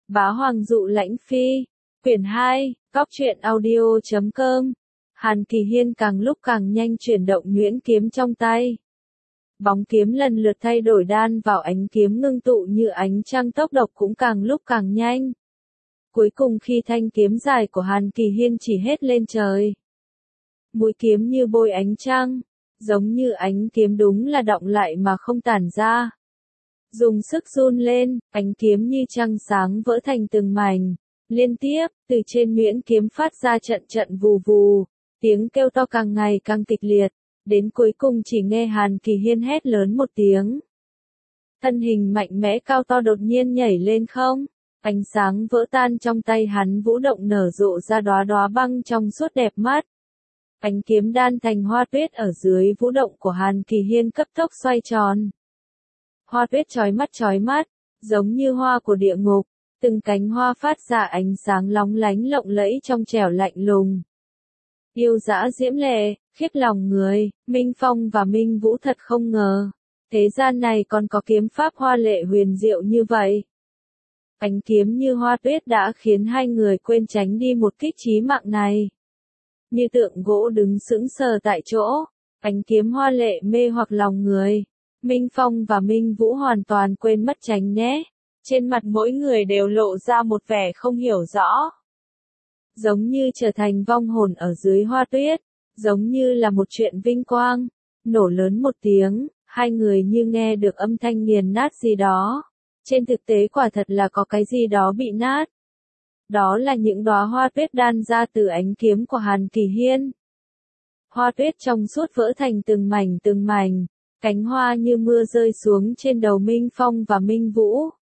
Bá Hoàng dụ lãnh phi. Quyển 2, Góc truyện audio.com. Hàn Kỳ Hiên càng lúc càng nhanh chuyển động nhuyễn kiếm trong tay. Bóng kiếm lần lượt thay đổi đan vào ánh kiếm ngưng tụ như ánh trăng, tốc độ cũng càng lúc càng nhanh. Cuối cùng khi thanh kiếm dài của Hàn Kỳ Hiên chỉ hết lên trời. Mũi kiếm như bôi ánh trăng, giống như ánh kiếm đúng là đọng lại mà không tản ra. Dùng sức run lên, ánh kiếm như trăng sáng vỡ thành từng mảnh. Liên tiếp, từ trên nhuyễn kiếm phát ra trận trận vù vù, tiếng kêu to càng ngày càng kịch liệt, đến cuối cùng chỉ nghe Hàn Kỳ Hiên hét lớn một tiếng. Thân hình mạnh mẽ cao to đột nhiên nhảy lên không, ánh sáng vỡ tan trong tay hắn vũ động nở rộ ra đóa đóa băng trong suốt đẹp mắt. Ánh kiếm đan thành hoa tuyết ở dưới vũ động của Hàn Kỳ Hiên cấp tốc xoay tròn. Hoa tuyết chói mắt, giống như hoa của địa ngục. Từng cánh hoa phát ra ánh sáng lóng lánh lộng lẫy trong trẻo lạnh lùng. Yêu dã diễm lệ, khiếp lòng người, Minh Phong và Minh Vũ thật không ngờ. Thế gian này còn có kiếm pháp hoa lệ huyền diệu như vậy. Ánh kiếm như hoa tuyết đã khiến hai người quên tránh đi một kích chí mạng này. Như tượng gỗ đứng sững sờ tại chỗ, ánh kiếm hoa lệ mê hoặc lòng người. Minh Phong và Minh Vũ hoàn toàn quên mất tránh né. Trên mặt mỗi người đều lộ ra một vẻ không hiểu rõ. Giống như trở thành vong hồn ở dưới hoa tuyết, giống như là một chuyện vinh quang. Nổ lớn một tiếng, hai người như nghe được âm thanh nghiền nát gì đó. Trên thực tế quả thật là có cái gì đó bị nát. Đó là những đóa hoa tuyết đan ra từ ánh kiếm của Hàn Kỳ Hiên. Hoa tuyết trong suốt vỡ thành từng mảnh, cánh hoa như mưa rơi xuống trên đầu Minh Phong và Minh Vũ.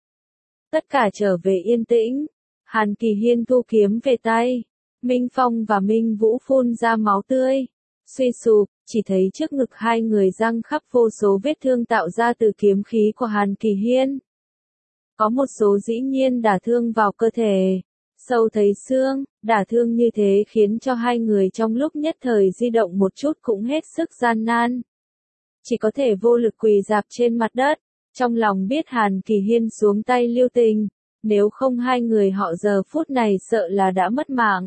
Tất cả trở về yên tĩnh. Hàn Kỳ Hiên thu kiếm về tay. Minh Phong và Minh Vũ phun ra máu tươi. Suy sụp, chỉ thấy trước ngực hai người răng khắp vô số vết thương tạo ra từ kiếm khí của Hàn Kỳ Hiên. Có một số dĩ nhiên đả thương vào cơ thể. Sâu thấy xương, đả thương như thế khiến cho hai người trong lúc nhất thời di động một chút cũng hết sức gian nan. Chỉ có thể vô lực quỳ rạp trên mặt đất. Trong lòng biết Hàn Kỳ Hiên xuống tay lưu tình, nếu không hai người họ giờ phút này sợ là đã mất mạng.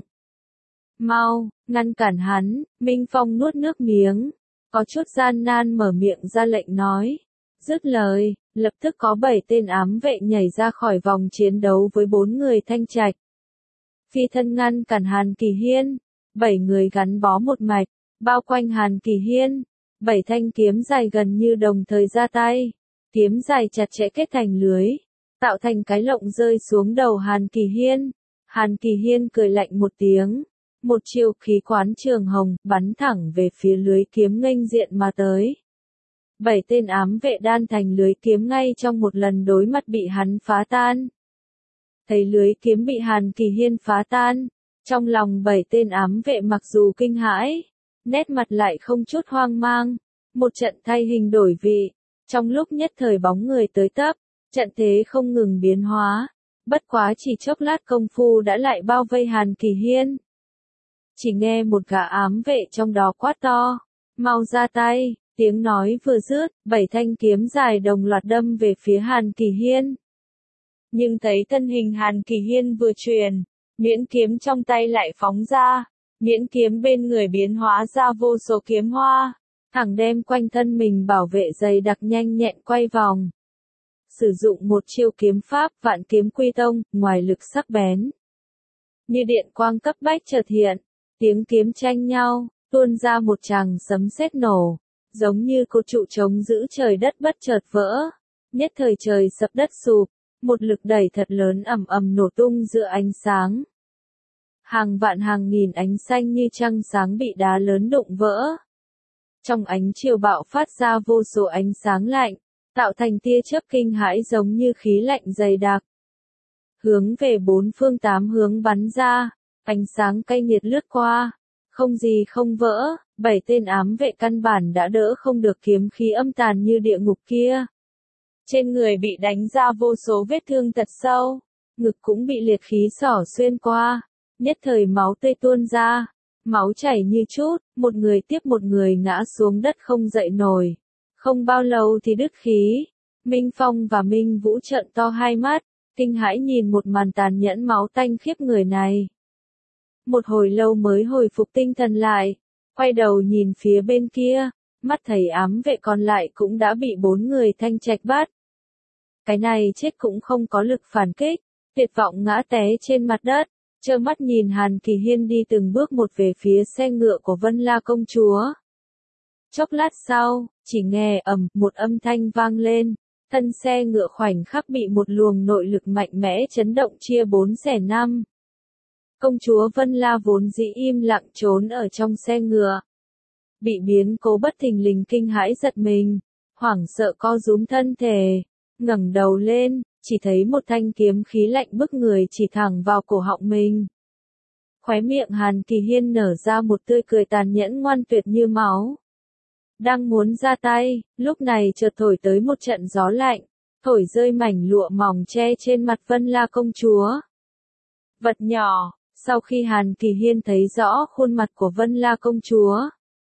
Mau, ngăn cản hắn, Minh Phong nuốt nước miếng, có chút gian nan mở miệng ra lệnh nói. Dứt lời, lập tức có 7 tên ám vệ nhảy ra khỏi vòng chiến đấu với 4 người Thanh Trạch. Phi thân ngăn cản Hàn Kỳ Hiên, 7 người gắn bó một mạch, bao quanh Hàn Kỳ Hiên, 7 thanh kiếm dài gần như đồng thời ra tay. Kiếm dài chặt chẽ kết thành lưới, tạo thành cái lộng rơi xuống đầu Hàn Kỳ Hiên. Hàn Kỳ Hiên cười lạnh một tiếng, một chiêu khí quán trường hồng, bắn thẳng về phía lưới kiếm nghênh diện mà tới. 7 tên ám vệ đan thành lưới kiếm ngay trong một lần đối mặt bị hắn phá tan. Thấy lưới kiếm bị Hàn Kỳ Hiên phá tan, trong lòng 7 tên ám vệ mặc dù kinh hãi, nét mặt lại không chút hoang mang, một trận thay hình đổi vị. Trong lúc nhất thời bóng người tới tấp, trận thế không ngừng biến hóa, bất quá chỉ chốc lát công phu đã lại bao vây Hàn Kỳ Hiên. Chỉ nghe một gã ám vệ trong đó quát to, mau ra tay, tiếng nói vừa dứt, 7 thanh kiếm dài đồng loạt đâm về phía Hàn Kỳ Hiên. Nhưng thấy thân hình Hàn Kỳ Hiên vừa chuyển, nhuyễn kiếm trong tay lại phóng ra, nhuyễn kiếm bên người biến hóa ra vô số kiếm hoa. Thẳng đem quanh thân mình bảo vệ dày đặc nhanh nhẹn quay vòng. Sử dụng một chiêu kiếm pháp vạn kiếm quy tông, ngoài lực sắc bén. Như điện quang cấp bách chợt hiện, tiếng kiếm tranh nhau, tuôn ra một tràng sấm sét nổ, giống như cột trụ chống giữ trời đất bất chợt vỡ. Nhất thời trời sập đất sụp, một lực đẩy thật lớn ầm ầm nổ tung giữa ánh sáng. Hàng vạn hàng nghìn ánh xanh như trăng sáng bị đá lớn đụng vỡ. Trong ánh chiều bạo phát ra vô số ánh sáng lạnh, tạo thành tia chớp kinh hãi giống như khí lạnh dày đặc. Hướng về 4 phương 8 hướng bắn ra, ánh sáng cay nghiệt lướt qua, không gì không vỡ, 7 tên ám vệ căn bản đã đỡ không được kiếm khí âm tàn như địa ngục kia. Trên người bị đánh ra vô số vết thương thật sâu, ngực cũng bị liệt khí xỏ xuyên qua, nhất thời máu tươi tuôn ra. Máu chảy như chút, một người tiếp một người ngã xuống đất không dậy nổi. Không bao lâu thì đứt khí. Minh Phong và Minh Vũ trợn to hai mắt, kinh hãi nhìn một màn tàn nhẫn máu tanh khiếp người này. Một hồi lâu mới hồi phục tinh thần lại, quay đầu nhìn phía bên kia, mắt thấy ám vệ còn lại cũng đã bị 4 người Thanh Trạch bắt. Cái này chết cũng không có lực phản kích, tuyệt vọng ngã té trên mặt đất, trơ mắt nhìn Hàn Kỳ Hiên đi từng bước một về phía xe ngựa của Vân La công chúa. Chốc lát sau, chỉ nghe ầm một âm thanh vang lên, thân xe ngựa khoảnh khắc bị một luồng nội lực mạnh mẽ chấn động chia 4 xẻ 5. Công chúa Vân La vốn dĩ im lặng trốn ở trong xe ngựa. Bị biến cố bất thình lình kinh hãi giật mình, hoảng sợ co rúm thân thể, ngẩng đầu lên, chỉ thấy một thanh kiếm khí lạnh bức người chỉ thẳng vào cổ họng mình. Khóe miệng Hàn Kỳ Hiên nở ra một tươi cười tàn nhẫn ngoan tuyệt như máu. Đang muốn ra tay, lúc này chợt thổi tới một trận gió lạnh, thổi rơi mảnh lụa mỏng che trên mặt Vân La công chúa. Vật nhỏ, sau khi Hàn Kỳ Hiên thấy rõ khuôn mặt của Vân La công chúa,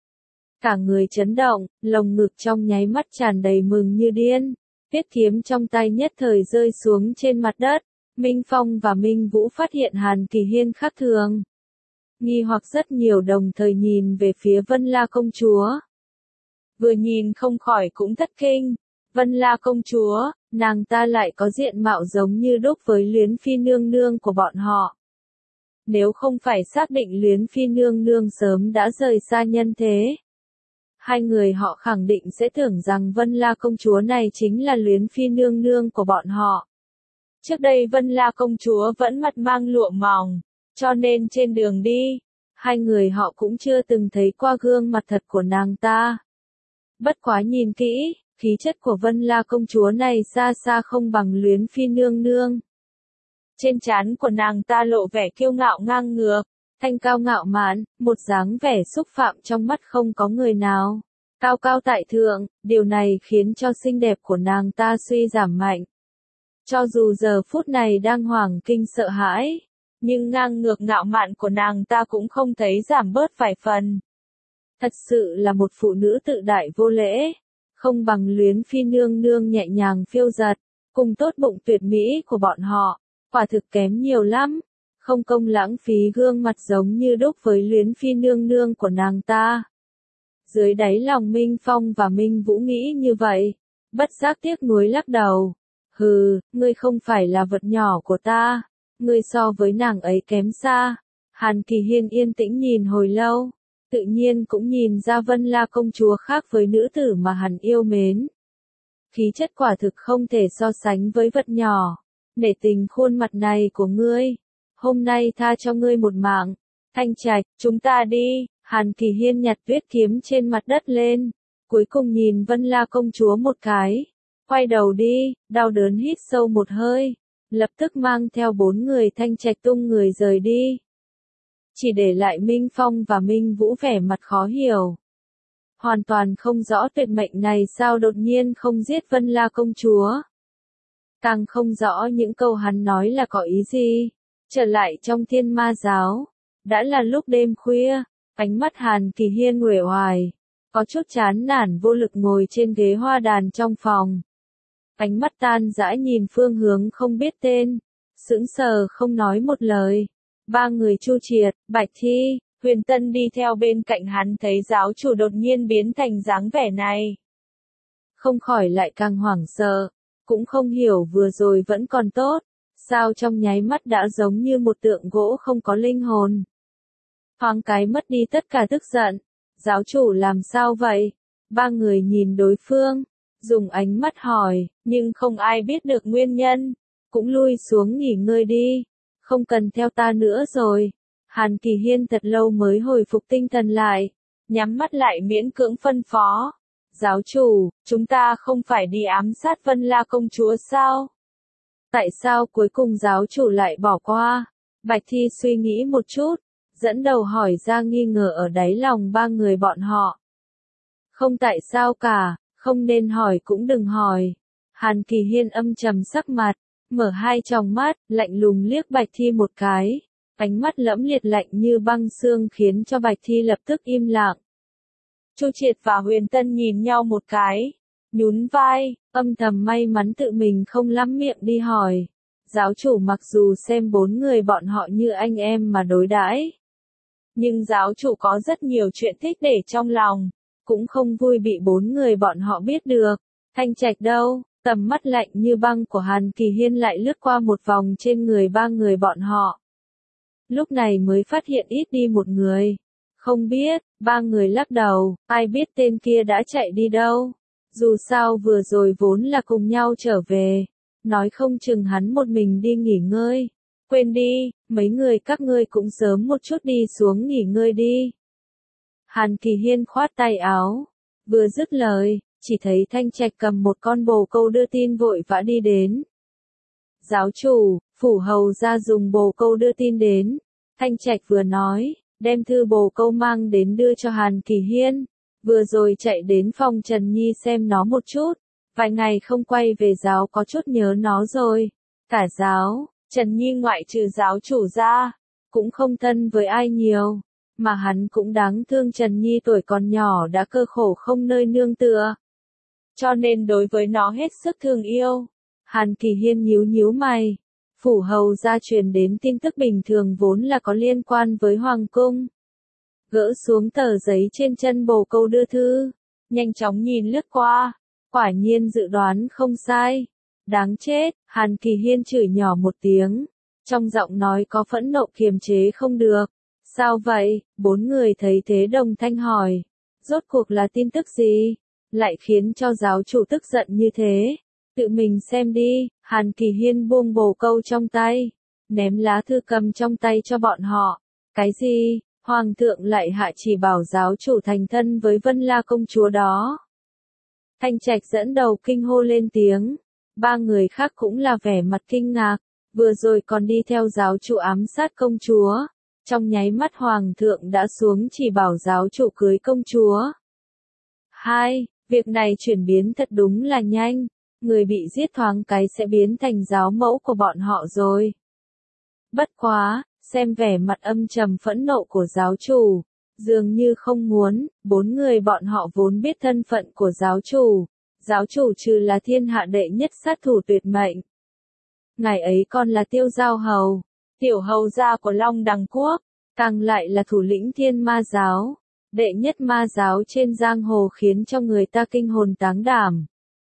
cả người chấn động, lồng ngực trong nháy mắt tràn đầy mừng như điên, viết kiếm trong tay nhất thời rơi xuống trên mặt đất. Minh Phong và Minh Vũ phát hiện Hàn Kỳ Hiên khác thường, nghi hoặc rất nhiều đồng thời nhìn về phía Vân La công chúa. Vừa nhìn không khỏi cũng thất kinh, Vân La công chúa, nàng ta lại có diện mạo giống như đúc với Luyến Phi nương nương của bọn họ. Nếu không phải xác định Luyến Phi nương nương sớm đã rời xa nhân thế, hai người họ khẳng định sẽ tưởng rằng Vân La công chúa này chính là Luyến Phi nương nương của bọn họ. Trước đây Vân La công chúa vẫn mặt mang lụa mỏng, cho nên trên đường đi, hai người họ cũng chưa từng thấy qua gương mặt thật của nàng ta. Bất quá nhìn kỹ, khí chất của Vân La công chúa này xa xa không bằng Luyến Phi nương nương. Trên trán của nàng ta lộ vẻ kiêu ngạo ngang ngược, thanh cao ngạo mạn, một dáng vẻ xúc phạm trong mắt không có người nào. Cao cao tại thượng, điều này khiến cho xinh đẹp của nàng ta suy giảm mạnh. Cho dù giờ phút này đang hoảng kinh sợ hãi, nhưng ngang ngược ngạo mạn của nàng ta cũng không thấy giảm bớt vài phần. Thật sự là một phụ nữ tự đại vô lễ, không bằng Luyến Phi nương nương nhẹ nhàng phiêu dật, cùng tốt bụng tuyệt mỹ của bọn họ, quả thực kém nhiều lắm, không công lãng phí gương mặt giống như đúc với Luyến Phi nương nương của nàng ta. Dưới đáy lòng Minh Phong và Minh Vũ nghĩ như vậy, bất giác tiếc nuối lắc đầu. Hừ, ngươi không phải là vật nhỏ của ta, ngươi so với nàng ấy kém xa. Hàn Kỳ Hiên yên tĩnh nhìn hồi lâu, tự nhiên cũng nhìn ra Vân La công chúa khác với nữ tử mà hắn yêu mến. Khí chất quả thực không thể so sánh với vật nhỏ, nể tình khuôn mặt này của ngươi, hôm nay tha cho ngươi một mạng. Thanh Trạch, chúng ta đi. Hàn Kỳ Hiên nhặt tuyết kiếm trên mặt đất lên, cuối cùng nhìn Vân La công chúa một cái, quay đầu đi, đau đớn hít sâu một hơi, lập tức mang theo 4 người Thanh Trạch tung người rời đi. Chỉ để lại Minh Phong và Minh Vũ vẻ mặt khó hiểu. Hoàn toàn không rõ tuyệt mệnh này sao đột nhiên không giết Vân La công chúa. Càng không rõ những câu hắn nói là có ý gì. Trở lại trong Thiên Ma giáo, đã là lúc đêm khuya. Ánh mắt Hàn Kỳ Hiên uể oải, có chút chán nản vô lực ngồi trên ghế hoa đàn trong phòng. Ánh mắt tan dã nhìn phương hướng không biết tên, sững sờ không nói một lời. 3 người Chu Triệt, Bạch Thi, Huyền Tân đi theo bên cạnh hắn thấy giáo chủ đột nhiên biến thành dáng vẻ này. Không khỏi lại càng hoảng sợ, cũng không hiểu vừa rồi vẫn còn tốt, sao trong nháy mắt đã giống như một tượng gỗ không có linh hồn. Thoáng cái mất đi tất cả tức giận, giáo chủ làm sao vậy? 3 người nhìn đối phương, dùng ánh mắt hỏi, nhưng không ai biết được nguyên nhân, cũng lui xuống nghỉ ngơi đi, không cần theo ta nữa rồi. Hàn Kỳ Hiên thật lâu mới hồi phục tinh thần lại, nhắm mắt lại miễn cưỡng phân phó. Giáo chủ, chúng ta không phải đi ám sát Vân La công chúa sao? Tại sao cuối cùng giáo chủ lại bỏ qua? Bạch Thi suy nghĩ một chút, dẫn đầu hỏi ra nghi ngờ ở đáy lòng 3 người bọn họ. Không tại sao cả, không nên hỏi cũng đừng hỏi. Hàn Kỳ Hiên âm trầm sắc mặt, mở hai tròng mắt, lạnh lùng liếc Bạch Thi một cái. Ánh mắt lẫm liệt lạnh như băng xương khiến cho Bạch Thi lập tức im lặng. Chu Triệt và Huyền Tân nhìn nhau một cái, nhún vai, âm thầm may mắn tự mình không lắm miệng đi hỏi. Giáo chủ mặc dù xem 4 người bọn họ như anh em mà đối đãi, nhưng giáo chủ có rất nhiều chuyện thích để trong lòng, cũng không vui bị 4 người bọn họ biết được. Thanh Trạch đâu? Tầm mắt lạnh như băng của Hàn Kỳ Hiên lại lướt qua một vòng trên người 3 người bọn họ. Lúc này mới phát hiện ít đi một người. Không biết, 3 người lắc đầu, ai biết tên kia đã chạy đi đâu. Dù sao vừa rồi vốn là cùng nhau trở về. Nói không chừng hắn một mình đi nghỉ ngơi. Quên đi, mấy người các ngươi cũng sớm một chút đi xuống nghỉ ngơi đi. Hàn Kỳ Hiên khoát tay áo. Vừa dứt lời, chỉ thấy Thanh Trạch cầm một con bồ câu đưa tin vội vã đi đến. Giáo chủ, phủ hầu ra dùng bồ câu đưa tin đến. Thanh Trạch vừa nói, đem thư bồ câu mang đến đưa cho Hàn Kỳ Hiên. Vừa rồi chạy đến phòng Trần Nhi xem nó một chút. Vài ngày không quay về giáo có chút nhớ nó rồi. Cả giáo, Trần Nhi ngoại trừ giáo chủ ra, cũng không thân với ai nhiều. Mà hắn cũng đáng thương Trần Nhi tuổi còn nhỏ đã cơ khổ không nơi nương tựa. Cho nên đối với nó hết sức thương yêu. Hàn Kỳ Hiên nhíu nhíu mày. Phủ hầu gia truyền đến tin tức bình thường vốn là có liên quan với Hoàng cung. Gỡ xuống tờ giấy trên chân bồ câu đưa thư. Nhanh chóng nhìn lướt qua. Quả nhiên dự đoán không sai. Đáng chết, Hàn Kỳ Hiên chửi nhỏ một tiếng. Trong giọng nói có phẫn nộ kiềm chế không được. Sao vậy? 4 người thấy thế đồng thanh hỏi. Rốt cuộc là tin tức gì? Lại khiến cho giáo chủ tức giận như thế. Tự mình xem đi. Hàn Kỳ Hiên buông bồ câu trong tay. Ném lá thư cầm trong tay cho bọn họ. Cái gì? Hoàng thượng lại hạ chỉ bảo giáo chủ thành thân với Vân La công chúa đó. Thanh Trạch dẫn đầu kinh hô lên tiếng. 3 người khác cũng là vẻ mặt kinh ngạc. Vừa rồi còn đi theo giáo chủ ám sát công chúa. Trong nháy mắt Hoàng thượng đã xuống chỉ bảo giáo chủ cưới công chúa. 2. Việc này chuyển biến thật đúng là nhanh. Người bị giết thoáng cái sẽ biến thành giáo mẫu của bọn họ rồi. Bất quá, xem vẻ mặt âm trầm phẫn nộ của giáo chủ. Dường như không muốn, 4 người bọn họ vốn biết thân phận của giáo chủ. Giáo chủ trừ là thiên hạ đệ nhất sát thủ tuyệt mệnh. Ngài ấy còn là Tiêu Giao Hầu, tiểu hầu gia của Long Đằng Quốc, càng lại là thủ lĩnh Thiên Ma giáo, đệ nhất ma giáo trên giang hồ khiến cho người ta kinh hồn táng đảm.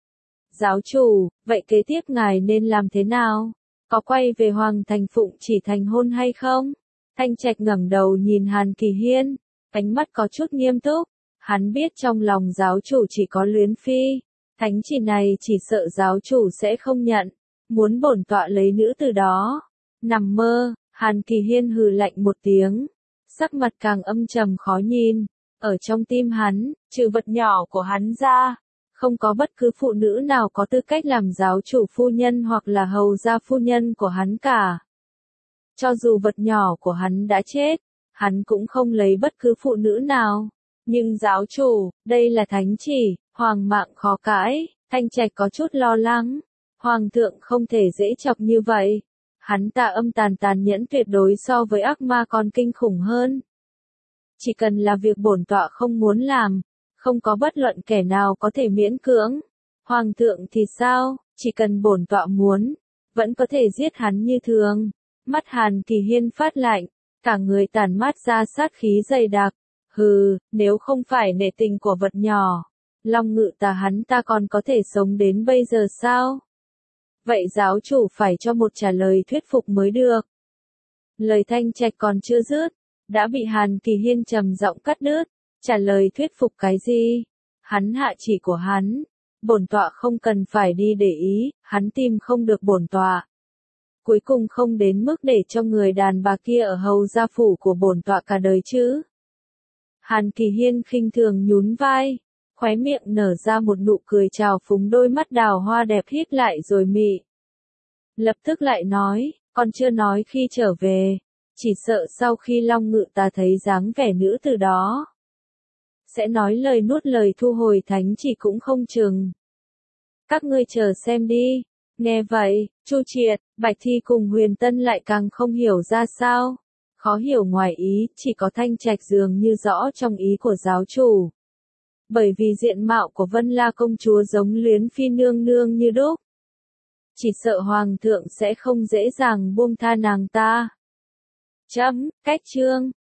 Giáo chủ, vậy kế tiếp ngài nên làm thế nào? Có quay về Hoàng thành Phụng chỉ thành hôn hay không? Thanh Trạch ngẩng đầu nhìn Hàn Kỳ Hiên, ánh mắt có chút nghiêm túc. Hắn biết trong lòng giáo chủ chỉ có luyến phi. Thánh chỉ này chỉ sợ giáo chủ sẽ không nhận. Muốn bổn tọa lấy nữ từ đó. Nằm mơ, Hàn Kỳ Hiên hừ lạnh một tiếng. Sắc mặt càng âm trầm khó nhìn. Ở trong tim hắn, trừ vật nhỏ của hắn ra, không có bất cứ phụ nữ nào có tư cách làm giáo chủ phu nhân hoặc là hầu gia phu nhân của hắn cả. Cho dù vật nhỏ của hắn đã chết, hắn cũng không lấy bất cứ phụ nữ nào. Nhưng giáo chủ, đây là thánh chỉ, hoàng mạng khó cãi. Thanh Trạch có chút lo lắng. Hoàng thượng không thể dễ chọc như vậy. Hắn ta âm tàn tàn nhẫn tuyệt đối so với ác ma còn kinh khủng hơn. Chỉ cần là việc bổn tọa không muốn làm, không có bất luận kẻ nào có thể miễn cưỡng. Hoàng thượng thì sao, chỉ cần bổn tọa muốn, vẫn có thể giết hắn như thường. Mắt Hàn Kỳ Hiên phát lạnh, cả người tản mát ra sát khí dày đặc. Hừ, nếu không phải nể tình của vật nhỏ, Long Ngự Tà hắn ta còn có thể sống đến bây giờ sao? Vậy giáo chủ phải cho một trả lời thuyết phục mới được. Lời Thanh Trạch còn chưa dứt, đã bị Hàn Kỳ Hiên trầm giọng cắt đứt. Trả lời thuyết phục cái gì? Hắn hạ chỉ của hắn. Bổn tọa không cần phải đi để ý, hắn tìm không được bổn tọa. Cuối cùng không đến mức để cho người đàn bà kia ở hầu gia phủ của bổn tọa cả đời chứ. Hàn Kỳ Hiên khinh thường nhún vai, khóe miệng nở ra một nụ cười trào phúng, đôi mắt đào hoa đẹp híp lại rồi mị. Lập tức lại nói, còn chưa nói khi trở về, chỉ sợ sau khi Long Ngự Tà thấy dáng vẻ nữ từ đó, sẽ nói lời nuốt lời thu hồi thánh chỉ cũng không chừng. Các ngươi chờ xem đi. Nghe vậy, Chu Triệt, Bạch Thi cùng Huyền Tân lại càng không hiểu ra sao. Khó hiểu ngoài ý, chỉ có Thanh Trạch dường như rõ trong ý của giáo chủ. Bởi vì diện mạo của Vân La công chúa giống Luyến Phi nương nương như đúc. chỉ sợ hoàng thượng sẽ không dễ dàng buông tha nàng ta. Chấm, cách chương.